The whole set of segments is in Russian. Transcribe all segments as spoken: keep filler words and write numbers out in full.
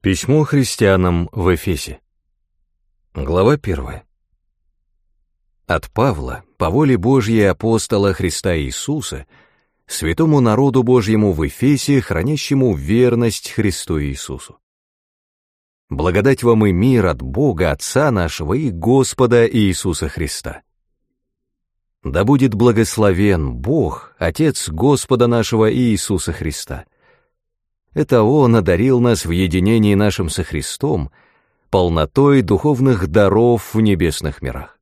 Письмо христианам в Эфесе. Глава первая. От Павла, по воле Божьей апостола Христа Иисуса, святому народу Божьему в Эфесе, хранящему верность Христу Иисусу. Благодать вам и мир от Бога, Отца нашего и Господа Иисуса Христа. Да будет благословен Бог, Отец Господа нашего Иисуса Христа. Это Он одарил нас в единении нашим со Христом, полнотой духовных даров в небесных мирах.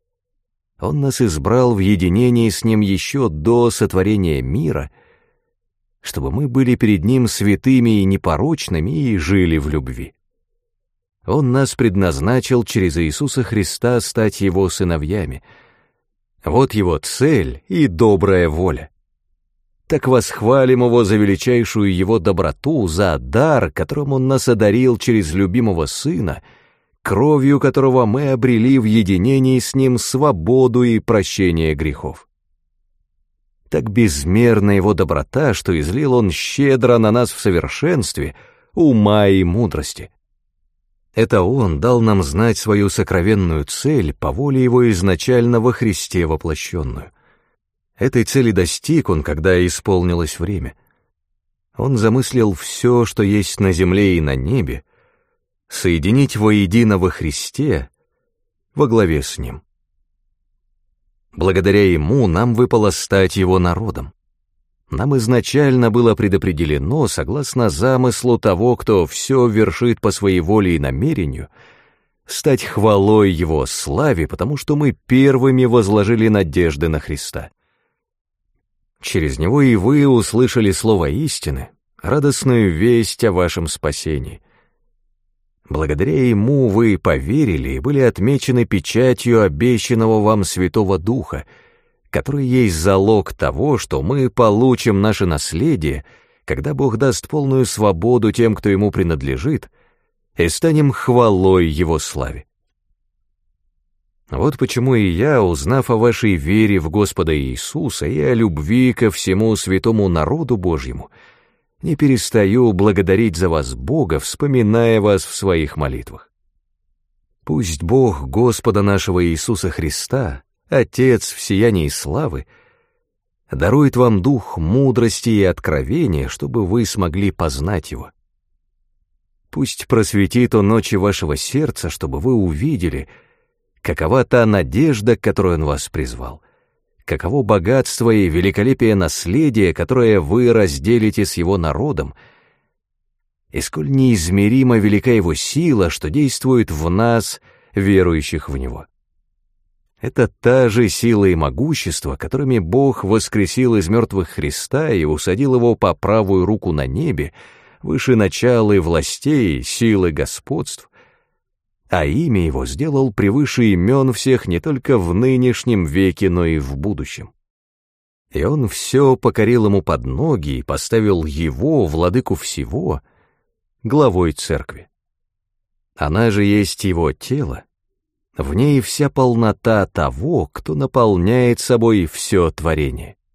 Он нас избрал в единении с Ним еще до сотворения мира, чтобы мы были перед Ним святыми и непорочными и жили в любви. Он нас предназначил через Иисуса Христа стать Его сыновьями. Вот Его цель и добрая воля. Так восхвалим Его за величайшую Его доброту, за дар, которым Он нас одарил через любимого Сына, кровью которого мы обрели в единении с Ним свободу и прощение грехов. Так безмерна Его доброта, что излил Он щедро на нас в совершенстве ума и мудрости. Это Он дал нам знать свою сокровенную цель по воле Его изначально во Христе воплощенную. Этой цели достиг Он, когда исполнилось время. Он замыслил все, что есть на земле и на небе, соединить воедино во Христе, во главе с Ним. Благодаря Ему нам выпало стать Его народом. Нам изначально было предопределено, согласно замыслу того, кто все вершит по своей воле и намерению, стать хвалой Его славе, потому что мы первыми возложили надежды на Христа. Через Него и вы услышали слово истины, радостную весть о вашем спасении. Благодаря Ему вы поверили и были отмечены печатью обещанного вам Святого Духа, который есть залог того, что мы получим наше наследие, когда Бог даст полную свободу тем, кто Ему принадлежит, и станем хвалой Его славе. Вот почему и я, узнав о вашей вере в Господа Иисуса и о любви ко всему святому народу Божьему, не перестаю благодарить за вас Бога, вспоминая вас в своих молитвах. Пусть Бог Господа нашего Иисуса Христа, Отец в сиянии славы, дарует вам дух мудрости и откровения, чтобы вы смогли познать Его. Пусть просветит Он ночи вашего сердца, чтобы вы увидели, какова та надежда, к которой Он вас призвал, каково богатство и великолепие наследия, которое вы разделите с Его народом, и сколь неизмеримо велика Его сила, что действует в нас, верующих в Него. Это та же сила и могущество, которыми Бог воскресил из мертвых Христа и усадил Его по правую руку на небе, выше начал и властей, сил и господств, а имя Его сделал превыше имен всех не только в нынешнем веке, но и в будущем. И Он все покорил Ему под ноги и поставил Его, владыку всего, главой церкви. Она же есть Его тело, в ней вся полнота того, кто наполняет собой все творение.